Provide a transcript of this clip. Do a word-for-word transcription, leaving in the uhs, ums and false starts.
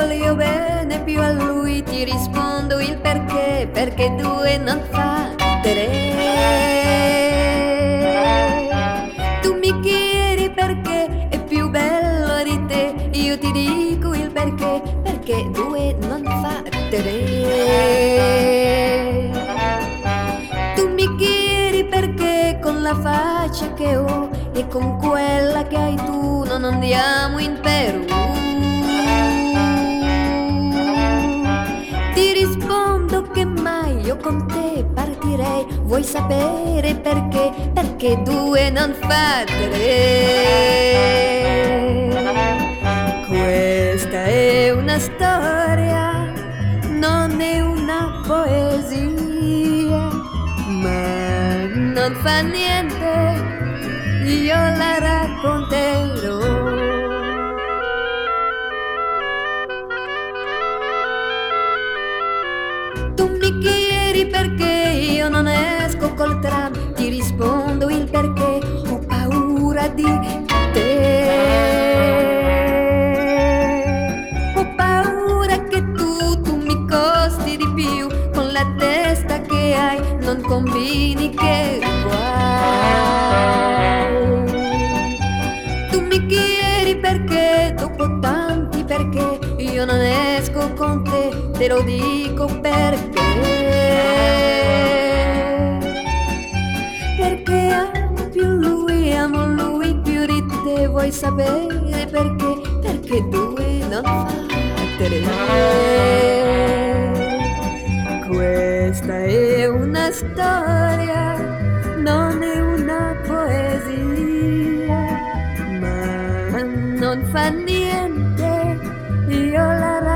voglio bene più a lui, ti rispondo il perché, perché due non fa tre. Tu mi chiedi perché è più bello di te, io ti dico il perché, perché due non fa tre. Tu mi chiedi perché con la faccia che ho e con quella che hai tu non andiamo in Perù. Ti rispondo che mai io con te partirei, vuoi sapere perché? Perché due non fa tre. Questa è una storia, non è una poesia, ma non fa niente, io la racconterò. Tu mi chiedi perché io non esco col tram, ti rispondo il perché, ho paura di te. Ho paura che tu, tu mi costi di più, con la testa che hai non combini che guai. Tu mi chiedi perché, dopo tanti perché, io non esco con te, te lo dico perché. Perché amo più lui, amo lui più di te, vuoi sapere perché? Perché due non fa tre. Questa è una storia, non è una poesia, ma non fa niente, io la